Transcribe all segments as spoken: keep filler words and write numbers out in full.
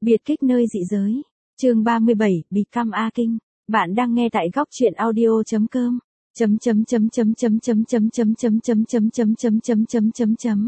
Biệt kích nơi dị giới. Chương ba mươi bảy, Become a King. Bạn đang nghe tại góc truyện audio chấm com. Chấm chấm chấm chấm chấm chấm chấm chấm chấm chấm chấm chấm chấm chấm chấm chấm chấm.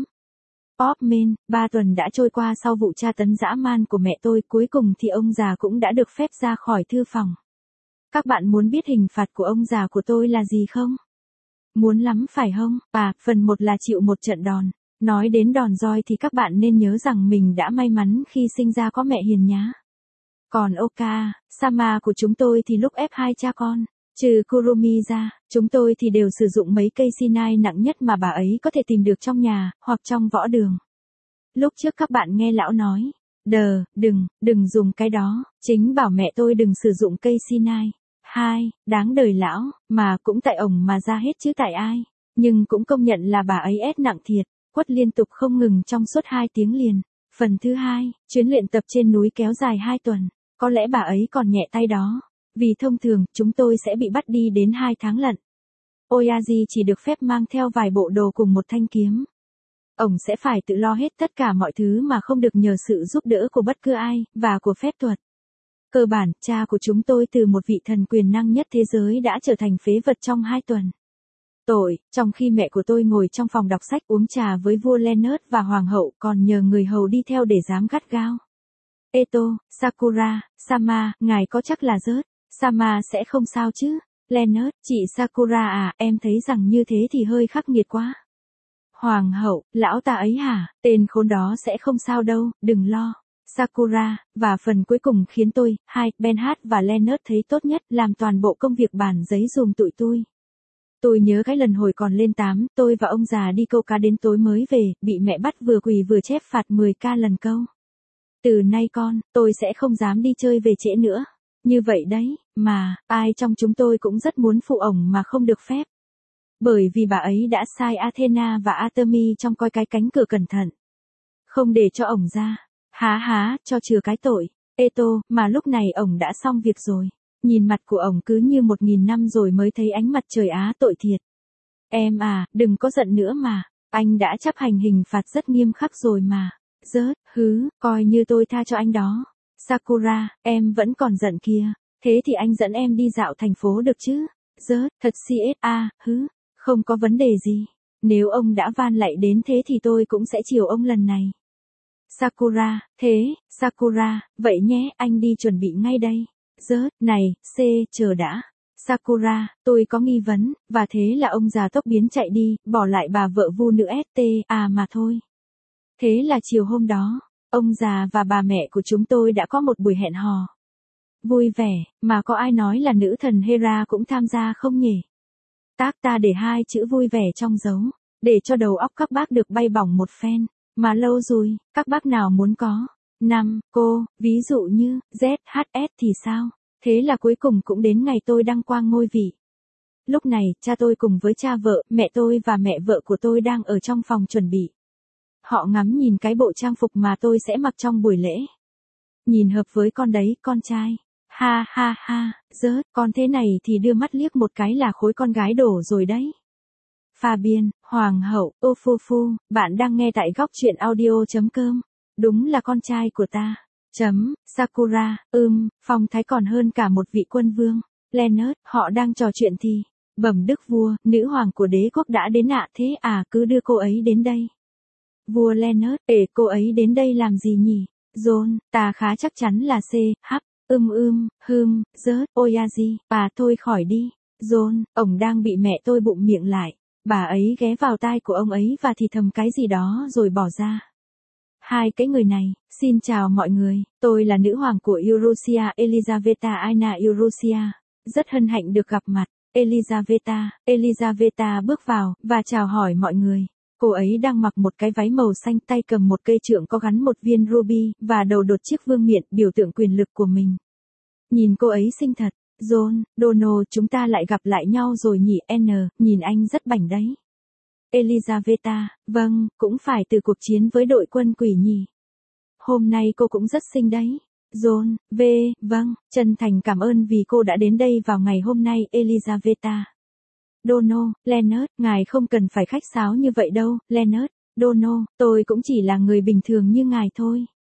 Popman, ba tuần đã trôi qua sau vụ tra tấn dã man của mẹ tôi, cuối cùng thì ông già cũng đã được phép ra khỏi thư phòng. Các bạn muốn biết hình phạt của ông già của tôi là gì không? Muốn lắm phải không? À, phần một là chịu một trận đòn. Nói đến đòn roi thì các bạn nên nhớ rằng mình đã may mắn khi sinh ra có mẹ hiền nhá. Còn Oka, Sama của chúng tôi thì lúc ép hai cha con, trừ Kurumi ra, chúng tôi thì đều sử dụng mấy cây sinai nặng nhất mà bà ấy có thể tìm được trong nhà, hoặc trong võ đường. Lúc trước các bạn nghe lão nói, đờ, đừng, đừng dùng cái đó, chính bảo mẹ tôi đừng sử dụng cây sinai. Hai, đáng đời lão, mà cũng tại ổng mà ra hết chứ tại ai. Nhưng cũng công nhận là bà ấy ép nặng thiệt, quất liên tục không ngừng trong suốt hai tiếng liền. Phần thứ hai, chuyến luyện tập trên núi kéo dài hai tuần. Có lẽ bà ấy còn nhẹ tay đó. Vì thông thường, chúng tôi sẽ bị bắt đi đến hai tháng lận. Oyaji chỉ được phép mang theo vài bộ đồ cùng một thanh kiếm. Ổng sẽ phải tự lo hết tất cả mọi thứ mà không được nhờ sự giúp đỡ của bất cứ ai, và của phép thuật. Cơ bản, cha của chúng tôi từ một vị thần quyền năng nhất thế giới đã trở thành phế vật trong hai tuần. Tội, trong khi mẹ của tôi ngồi trong phòng đọc sách uống trà với vua Leonard và hoàng hậu còn nhờ người hầu đi theo để giám gắt gao. Eto, Sakura, Sama, ngài có chắc là rớt. Sama sẽ không sao chứ. Leonard, chị Sakura à, em thấy rằng như thế thì hơi khắc nghiệt quá. Hoàng hậu, lão ta ấy hả, tên khốn đó sẽ không sao đâu, đừng lo. Sakura, và phần cuối cùng khiến tôi, hai, Benhat và Leonard thấy tốt nhất làm toàn bộ công việc bản giấy dùm tụi tôi. Tôi nhớ cái lần hồi còn lên tám, tôi và ông già đi câu cá đến tối mới về, bị mẹ bắt vừa quỳ vừa chép phạt mười ca lần câu. Từ nay con, tôi sẽ không dám đi chơi về trễ nữa. Như vậy đấy, mà, ai trong chúng tôi cũng rất muốn phụ ổng mà không được phép. Bởi vì bà ấy đã sai Athena và Artemis trong coi cái cánh cửa cẩn thận. Không để cho ổng ra. Há há, cho chừa cái tội. Eto, mà lúc này ổng đã xong việc rồi. Nhìn mặt của ổng cứ như một nghìn năm rồi mới thấy ánh mặt trời á, tội thiệt. Em à, đừng có giận nữa mà. Anh đã chấp hành hình phạt rất nghiêm khắc rồi mà. Rớt, hứ, coi như tôi tha cho anh đó. Sakura, em vẫn còn giận kìa. Thế thì anh dẫn em đi dạo thành phố được chứ? Rớt, thật xê a, hứ, không có vấn đề gì. Nếu ông đã van lạy đến thế thì tôi cũng sẽ chiều ông lần này. Sakura, thế, Sakura, vậy nhé, anh đi chuẩn bị ngay đây. Rớt, này, C, chờ đã. Sakura, tôi có nghi vấn, và thế là ông già tốc biến chạy đi, bỏ lại bà vợ vu nữ ét tê à mà thôi. Thế là chiều hôm đó, ông già và bà mẹ của chúng tôi đã có một buổi hẹn hò. Vui vẻ, mà có ai nói là nữ thần Hera cũng tham gia không nhỉ? Tác ta để hai chữ vui vẻ trong dấu, để cho đầu óc các bác được bay bổng một phen. Mà lâu rồi, các bác nào muốn có? Năm, cô, ví dụ như, Z H S thì sao? Thế là cuối cùng cũng đến ngày tôi đăng quang ngôi vị. Lúc này, cha tôi cùng với cha vợ, mẹ tôi và mẹ vợ của tôi đang ở trong phòng chuẩn bị. Họ ngắm nhìn cái bộ trang phục mà tôi sẽ mặc trong buổi lễ. Nhìn hợp với con đấy, con trai. Ha ha ha, rớt, con thế này thì đưa mắt liếc một cái là khối con gái đổ rồi đấy. Fabian, Hoàng hậu, Ofufu, bạn đang nghe tại góc truyện audio chấm com. Đúng là con trai của ta. Chấm, Sakura, ưm, phong thái còn hơn cả một vị quân vương. Leonard, họ đang trò chuyện thì, bẩm đức vua, nữ hoàng của đế quốc đã đến ạ, thế à, cứ đưa cô ấy đến đây. Vua Leonard, ể cô ấy đến đây làm gì nhỉ? John, ta khá chắc chắn là C, H, ưm ưm, hưm, rớt, Oyaji, bà thôi khỏi đi. John, ổng đang bị mẹ tôi bụng miệng lại. Bà ấy ghé vào tai của ông ấy và thì thầm cái gì đó rồi bỏ ra. Hai cái người này, xin chào mọi người, tôi là nữ hoàng của Eurasia Elizaveta Aina Eurasia. Rất hân hạnh được gặp mặt. Elizaveta, Elizaveta bước vào, và chào hỏi mọi người. Cô ấy đang mặc một cái váy màu xanh, tay cầm một cây trượng có gắn một viên ruby, và đầu đột chiếc vương miện, biểu tượng quyền lực của mình. Nhìn cô ấy xinh thật. John, Dono, chúng ta lại gặp lại nhau rồi nhỉ, N, nhìn anh rất bảnh đấy. Elizaveta, vâng, cũng phải từ cuộc chiến với đội quân quỷ nhỉ. Hôm nay cô cũng rất xinh đấy. John, V, vâng, chân thành cảm ơn vì cô đã đến đây vào ngày hôm nay, Elizaveta. Dono, Leonard, ngài không cần phải khách sáo như vậy đâu, Leonard. Dono, tôi cũng chỉ là người bình thường như ngài thôi.